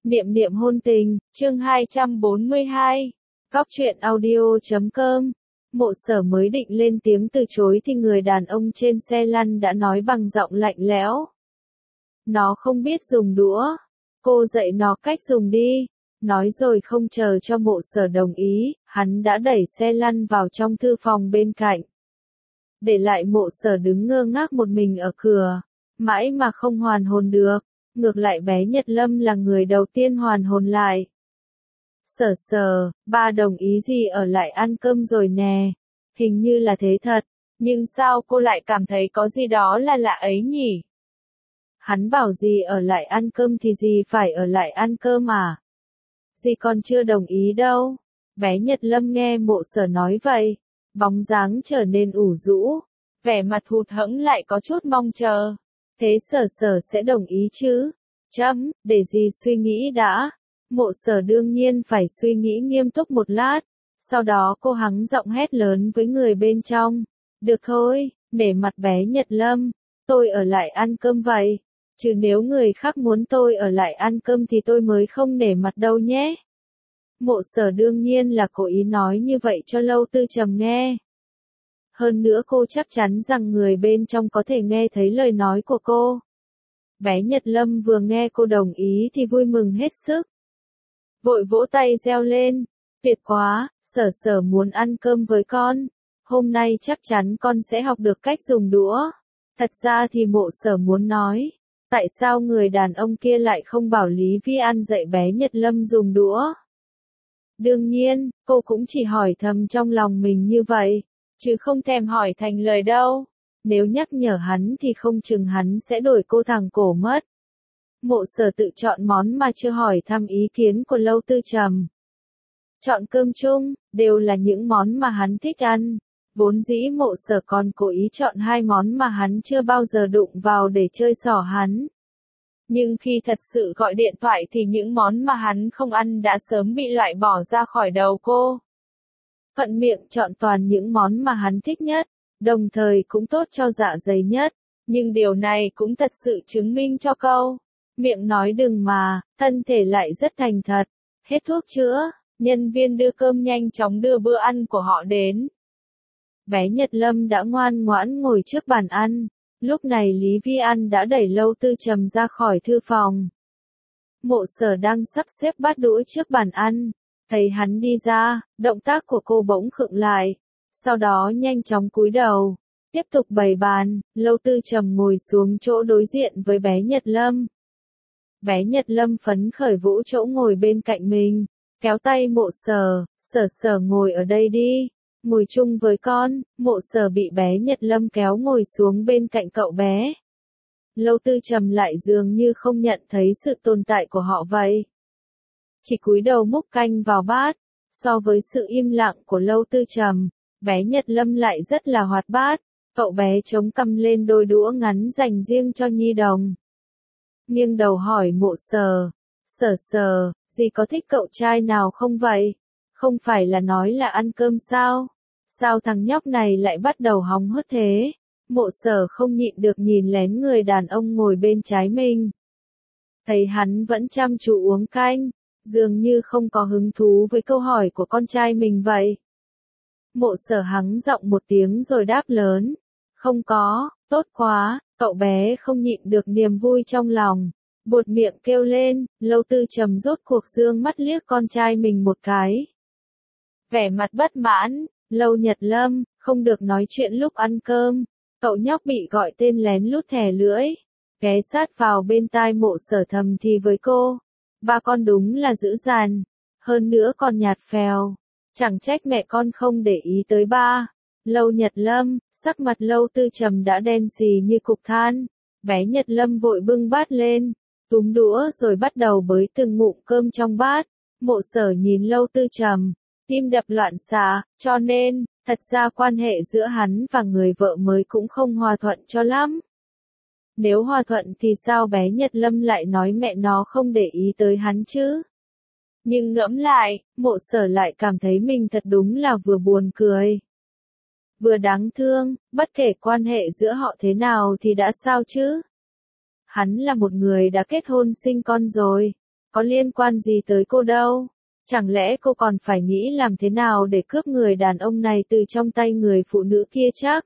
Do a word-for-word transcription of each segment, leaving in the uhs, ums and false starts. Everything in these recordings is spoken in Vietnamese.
Niệm niệm hôn tình, chương hai trăm bốn mươi hai. Góc truyện audio chấm com. Mộ Sở mới định lên tiếng từ chối thì người đàn ông trên xe lăn đã nói bằng giọng lạnh lẽo. Nó không biết dùng đũa. Cô dạy nó cách dùng đi. Nói rồi không chờ cho Mộ Sở đồng ý, hắn đã đẩy xe lăn vào trong thư phòng bên cạnh. Để lại Mộ Sở đứng ngơ ngác một mình ở cửa, mãi mà không hoàn hồn được. Ngược lại bé Nhật Lâm là người đầu tiên hoàn hồn lại. Sở Sở, ba đồng ý gì ở lại ăn cơm rồi nè. Hình như là thế thật, nhưng sao cô lại cảm thấy có gì đó là lạ ấy nhỉ? Hắn bảo gì ở lại ăn cơm thì gì phải ở lại ăn cơm à? Dì còn chưa đồng ý đâu. Bé Nhật Lâm nghe Mộ Sở nói vậy, bóng dáng trở nên ủ rũ, vẻ mặt hụt hẫng lại có chút mong chờ. Thế Sở Sở sẽ đồng ý chứ? Chấm, để gì suy nghĩ đã. Mộ Sở đương nhiên phải suy nghĩ nghiêm túc một lát. Sau đó cô hắng giọng hét lớn với người bên trong. Được thôi, nể mặt bé Nhật Lâm, tôi ở lại ăn cơm vậy. Chứ nếu người khác muốn tôi ở lại ăn cơm thì tôi mới không nể mặt đâu nhé. Mộ Sở đương nhiên là cố ý nói như vậy cho Lâu Tư Trầm nghe. Hơn nữa cô chắc chắn rằng người bên trong có thể nghe thấy lời nói của cô. Bé Nhật Lâm vừa nghe cô đồng ý thì vui mừng hết sức. Vội vỗ tay reo lên. Tuyệt quá, Sở Sở muốn ăn cơm với con. Hôm nay chắc chắn con sẽ học được cách dùng đũa. Thật ra thì Mộ Sở muốn nói. Tại sao người đàn ông kia lại không bảo Lý Vi An dạy bé Nhật Lâm dùng đũa? Đương nhiên, cô cũng chỉ hỏi thầm trong lòng mình như vậy. Chứ không thèm hỏi thành lời đâu. Nếu nhắc nhở hắn thì không chừng hắn sẽ đổi cô thằng cổ mất. Mộ Sở tự chọn món mà chưa hỏi thăm ý kiến của Lâu Tư Trầm. Chọn cơm chung, đều là những món mà hắn thích ăn. Vốn dĩ Mộ Sở còn cố ý chọn hai món mà hắn chưa bao giờ đụng vào để chơi xỏ hắn. Nhưng khi thật sự gọi điện thoại thì những món mà hắn không ăn đã sớm bị loại bỏ ra khỏi đầu cô. Thuận miệng chọn toàn những món mà hắn thích nhất, đồng thời cũng tốt cho dạ dày nhất. Nhưng điều này cũng thật sự chứng minh cho câu. Miệng nói đừng mà, thân thể lại rất thành thật. Hết thuốc chữa, nhân viên đưa cơm nhanh chóng đưa bữa ăn của họ đến. Bé Nhật Lâm đã ngoan ngoãn ngồi trước bàn ăn. Lúc này Lý Vi An đã đẩy Lâu Tư Trầm ra khỏi thư phòng. Mộ Sở đang sắp xếp bát đũa trước bàn ăn. Thấy hắn đi ra, động tác của cô bỗng khựng lại. Sau đó nhanh chóng cúi đầu. Tiếp tục bày bàn, Lâu Tư Trầm ngồi xuống chỗ đối diện với bé Nhật Lâm. Bé Nhật Lâm phấn khởi vũ chỗ ngồi bên cạnh mình. Kéo tay Mộ Sở, Sở Sở ngồi ở đây đi. Ngồi chung với con. Mộ Sở bị bé Nhật Lâm kéo ngồi xuống bên cạnh cậu bé. Lâu Tư Trầm lại dường như không nhận thấy sự tồn tại của họ vậy. Chỉ cúi đầu múc canh vào bát. So với sự im lặng của Lâu Tư Trầm, bé Nhật Lâm lại rất là hoạt bát. Cậu bé chống cằm lên đôi đũa ngắn dành riêng cho nhi đồng. Nghiêng đầu hỏi Mộ Sở. Sở Sở, dì có thích cậu trai nào không vậy? Không phải là nói là ăn cơm sao? Sao thằng nhóc này lại bắt đầu hóng hớt thế? Mộ Sở không nhịn được nhìn lén người đàn ông ngồi bên trái mình. Thấy hắn vẫn chăm chú uống canh, dường như không có hứng thú với câu hỏi của con trai mình vậy. Mộ Sở hắng giọng một tiếng rồi đáp lớn. Không có, tốt quá, cậu bé không nhịn được niềm vui trong lòng. Buột miệng kêu lên, Lâu Tư Trầm rốt cuộc dương mắt liếc con trai mình một cái. Vẻ mặt bất mãn, Lâu Nhật Lâm, không được nói chuyện lúc ăn cơm. Cậu nhóc bị gọi tên lén lút thè lưỡi. Ghé sát vào bên tai Mộ Sở thầm thì với cô. Ba con đúng là dữ dằn. Hơn nữa còn nhạt phèo. Chẳng trách mẹ con không để ý tới ba. Lâu Nhật Lâm, sắc mặt Lâu Tư Trầm đã đen xì như cục than. Bé Nhật Lâm vội bưng bát lên, túm đũa rồi bắt đầu bới từng ngụm cơm trong bát. Mộ Sở nhìn Lâu Tư Trầm, tim đập loạn xạ, cho nên, thật ra quan hệ giữa hắn và người vợ mới cũng không hòa thuận cho lắm. Nếu hòa thuận thì sao bé Nhật Lâm lại nói mẹ nó không để ý tới hắn chứ? Nhưng ngẫm lại, Mộ Sở lại cảm thấy mình thật đúng là vừa buồn cười. Vừa đáng thương, bất kể quan hệ giữa họ thế nào thì đã sao chứ? Hắn là một người đã kết hôn sinh con rồi. có liên quan gì tới cô đâu. Chẳng lẽ cô còn phải nghĩ làm thế nào để cướp người đàn ông này từ trong tay người phụ nữ kia chắc?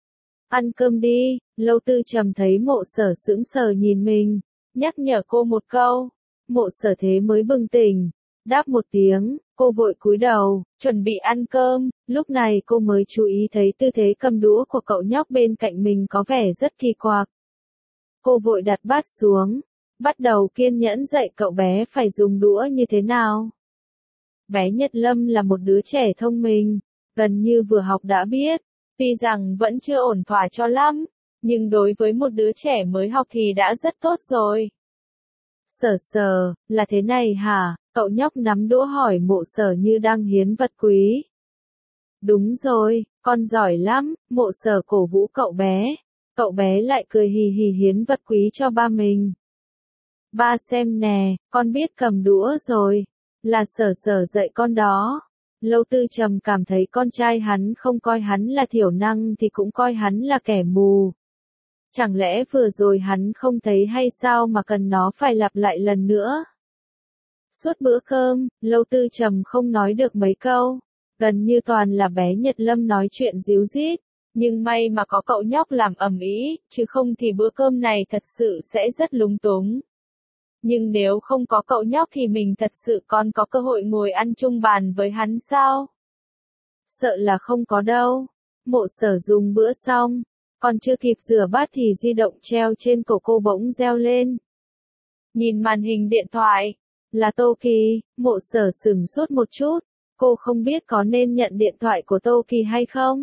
Ăn cơm đi, Lâu Tư Trầm thấy Mộ Sở sững sờ nhìn mình, nhắc nhở cô một câu. Mộ Sở thế mới bừng tỉnh, đáp một tiếng, cô vội cúi đầu, chuẩn bị ăn cơm, lúc này cô mới chú ý thấy tư thế cầm đũa của cậu nhóc bên cạnh mình có vẻ rất kỳ quặc. Cô vội đặt bát xuống, bắt đầu kiên nhẫn dạy cậu bé phải dùng đũa như thế nào. Bé Nhật Lâm là một đứa trẻ thông minh, gần như vừa học đã biết, tuy rằng vẫn chưa ổn thỏa cho lắm, nhưng đối với một đứa trẻ mới học thì đã rất tốt rồi. Sở Sở, là thế này hả? Cậu nhóc nắm đũa hỏi Mộ Sở như đang hiến vật quý. Đúng rồi, con giỏi lắm, Mộ Sở cổ vũ cậu bé. Cậu bé lại cười hì hì hiến vật quý cho ba mình. Ba xem nè, con biết cầm đũa rồi. Là Sở Sở dạy con đó. Lâu Tư Trầm cảm thấy con trai hắn không coi hắn là thiểu năng thì cũng coi hắn là kẻ mù. Chẳng lẽ vừa rồi hắn không thấy hay sao mà cần nó phải lặp lại lần nữa? Suốt bữa cơm, Lâu Tư Trầm không nói được mấy câu. Gần như toàn là bé Nhật Lâm nói chuyện díu dít. Nhưng may mà có cậu nhóc làm ầm ĩ, chứ không thì bữa cơm này thật sự sẽ rất lúng túng. Nhưng nếu không có cậu nhóc thì mình thật sự còn có cơ hội ngồi ăn chung bàn với hắn sao? Sợ là không có đâu. Mộ Sở dùng bữa xong, còn chưa kịp rửa bát thì di động treo trên cổ cô bỗng reo lên. Nhìn màn hình điện thoại, là Tô Kỳ. Mộ Sở sửng sốt một chút, cô không biết có nên nhận điện thoại của Tô Kỳ hay không.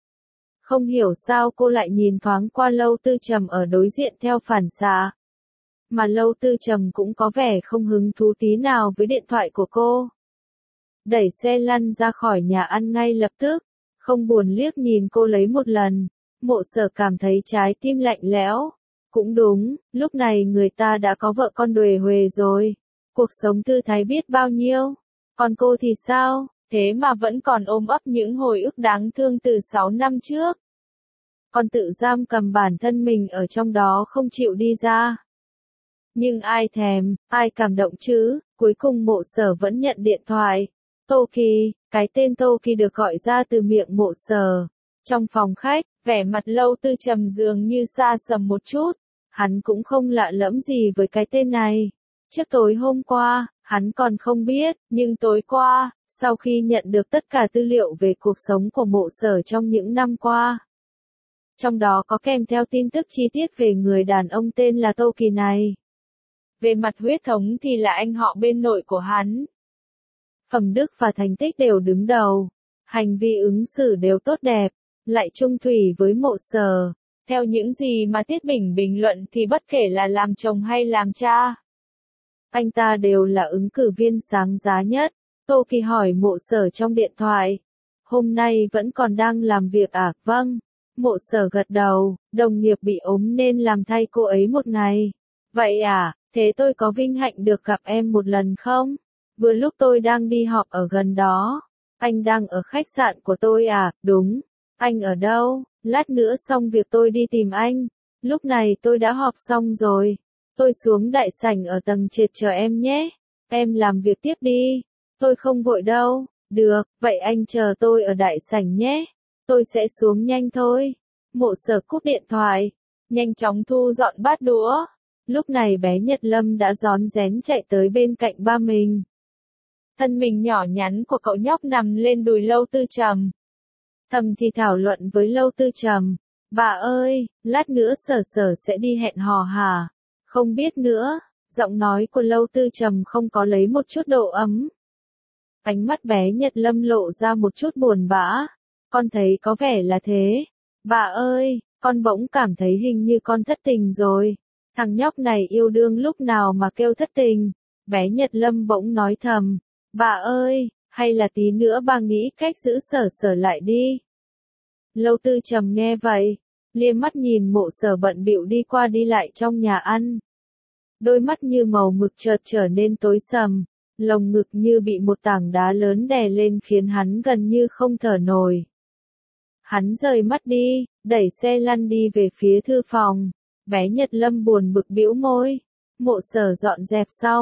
Không hiểu sao cô lại nhìn thoáng qua Lâu Tư Trầm ở đối diện theo phản xạ. Mà Lâu Tư Trầm cũng có vẻ không hứng thú tí nào với điện thoại của cô. Đẩy xe lăn ra khỏi nhà ăn ngay lập tức, không buồn liếc nhìn cô lấy một lần. Mộ Sở cảm thấy trái tim lạnh lẽo. Cũng đúng, lúc này người ta đã có vợ con đuề huề rồi. Cuộc sống thư thái biết bao nhiêu. Còn cô thì sao, thế mà vẫn còn ôm ấp những hồi ức đáng thương từ sáu năm trước. Còn tự giam cầm bản thân mình ở trong đó không chịu đi ra. Nhưng ai thèm, ai cảm động chứ, cuối cùng Mộ Sở vẫn nhận điện thoại. Tô Kỳ, cái tên Tô Kỳ được gọi ra từ miệng Mộ Sở. Trong phòng khách, vẻ mặt Lâu Tư Trầm dường như xa sầm một chút. Hắn cũng không lạ lẫm gì với cái tên này. Trước tối hôm qua, hắn còn không biết, nhưng tối qua, sau khi nhận được tất cả tư liệu về cuộc sống của Mộ Sở trong những năm qua. Trong đó có kèm theo tin tức chi tiết về người đàn ông tên là Tô Kỳ này. Về mặt huyết thống thì là anh họ bên nội của hắn. Phẩm đức và thành tích đều đứng đầu. Hành vi ứng xử đều tốt đẹp. Lại chung thủy với Mộ Sở. Theo những gì mà Tiết Bình bình luận thì bất kể là làm chồng hay làm cha, anh ta đều là ứng cử viên sáng giá nhất. Tô Kỳ hỏi Mộ Sở trong điện thoại. Hôm nay vẫn còn đang làm việc à? Vâng. Mộ Sở gật đầu, đồng nghiệp bị ốm nên làm thay cô ấy một ngày. Vậy à, thế tôi có vinh hạnh được gặp em một lần không? Vừa lúc tôi đang đi họp ở gần đó. Anh đang ở khách sạn của tôi à? Đúng. Anh ở đâu? Lát nữa xong việc tôi đi tìm anh. Lúc này tôi đã họp xong rồi. Tôi xuống đại sảnh ở tầng trệt chờ em nhé. Em làm việc tiếp đi. Tôi không vội đâu. Được, vậy anh chờ tôi ở đại sảnh nhé. Tôi sẽ xuống nhanh thôi. Mộ Sở cúp điện thoại. Nhanh chóng thu dọn bát đũa. Lúc này bé Nhật Lâm đã rón rén chạy tới bên cạnh ba mình. Thân mình nhỏ nhắn của cậu nhóc nằm lên đùi Lâu Tư Trầm. Thầm thì thảo luận với Lâu Tư Trầm. Bà ơi, lát nữa Sở Sở sẽ đi hẹn hò hả? Không biết nữa. Giọng nói của Lâu Tư Trầm không có lấy một chút độ ấm. Ánh mắt bé Nhật Lâm lộ ra một chút buồn bã. Con thấy có vẻ là thế. Bà ơi, con bỗng cảm thấy hình như con thất tình rồi. Thằng nhóc này yêu đương lúc nào mà kêu thất tình. Bé Nhật Lâm bỗng nói thầm. Bà ơi, hay là tí nữa bà nghĩ cách giữ Sở Sở lại đi. Lâu Tư Trầm nghe vậy, liếc mắt nhìn Mộ Sở bận bịu đi qua đi lại trong nhà ăn. Đôi mắt như màu mực chợt trở nên tối sầm, lồng ngực như bị một tảng đá lớn đè lên khiến hắn gần như không thở nổi. Hắn rời mắt đi, đẩy xe lăn đi về phía thư phòng. Bé Nhật Lâm buồn bực bĩu môi. Mộ Sở dọn dẹp xong,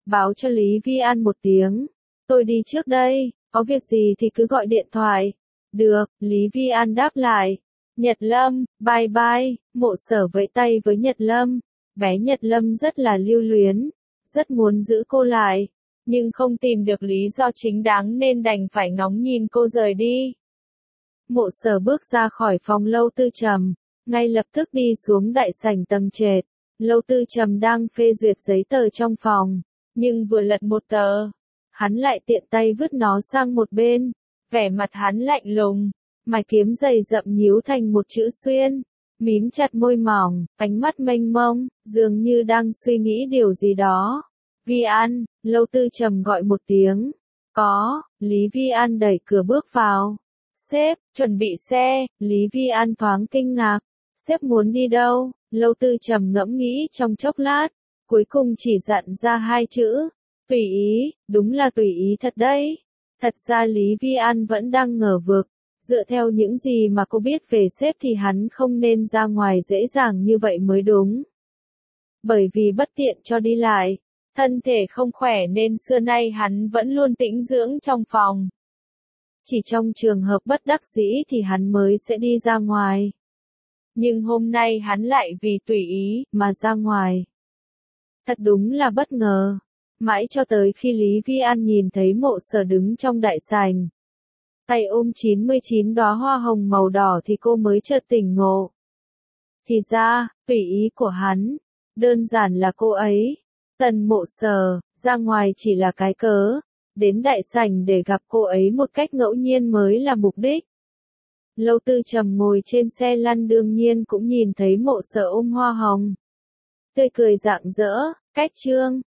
báo cho Lý Vi An một tiếng. Tôi đi trước đây, có việc gì thì cứ gọi điện thoại. Được, Lý Vi An đáp lại. Nhật Lâm, bye bye, Mộ Sở vẫy tay với Nhật Lâm. Bé Nhật Lâm rất là lưu luyến, rất muốn giữ cô lại, nhưng không tìm được lý do chính đáng nên đành phải ngóng nhìn cô rời đi. Mộ Sở bước ra khỏi phòng Lâu Tư Trầm, ngay lập tức đi xuống đại sảnh tầng trệt. Lâu Tư Trầm đang phê duyệt giấy tờ trong phòng, nhưng vừa lật một tờ, hắn lại tiện tay vứt nó sang một bên, vẻ mặt hắn lạnh lùng, mày kiếm dày rậm nhíu thành một chữ xuyên, mím chặt môi mỏng, ánh mắt mênh mông, dường như đang suy nghĩ điều gì đó. Vi An, Lâu Tư Trầm gọi một tiếng. Có, Lý Vi An đẩy cửa bước vào. Sếp, chuẩn bị xe, Lý Vi An thoáng kinh ngạc. Sếp muốn đi đâu? Lâu Tư Trầm ngẫm nghĩ trong chốc lát, cuối cùng chỉ dặn ra hai chữ. Tùy ý, đúng là tùy ý thật đấy. Thật ra Lý Vi An vẫn đang ngờ vực. Dựa theo những gì mà cô biết về sếp thì hắn không nên ra ngoài dễ dàng như vậy mới đúng. Bởi vì bất tiện cho đi lại, thân thể không khỏe nên xưa nay hắn vẫn luôn tĩnh dưỡng trong phòng. Chỉ trong trường hợp bất đắc dĩ thì hắn mới sẽ đi ra ngoài. Nhưng hôm nay hắn lại vì tùy ý mà ra ngoài. Thật đúng là bất ngờ. Mãi cho tới khi Lý Vi An nhìn thấy Mộ Sở đứng trong đại sảnh, tay ôm chín mươi chín đóa hoa hồng màu đỏ thì cô mới chợt tỉnh ngộ. Thì ra, tùy ý của hắn, đơn giản là cô ấy. Tần Mộ Sở, ra ngoài chỉ là cái cớ, đến đại sảnh để gặp cô ấy một cách ngẫu nhiên mới là mục đích. Lâu Tư Trầm ngồi trên xe lăn đương nhiên cũng nhìn thấy Mộ Sở ôm hoa hồng. Tươi cười rạng rỡ, cách trương,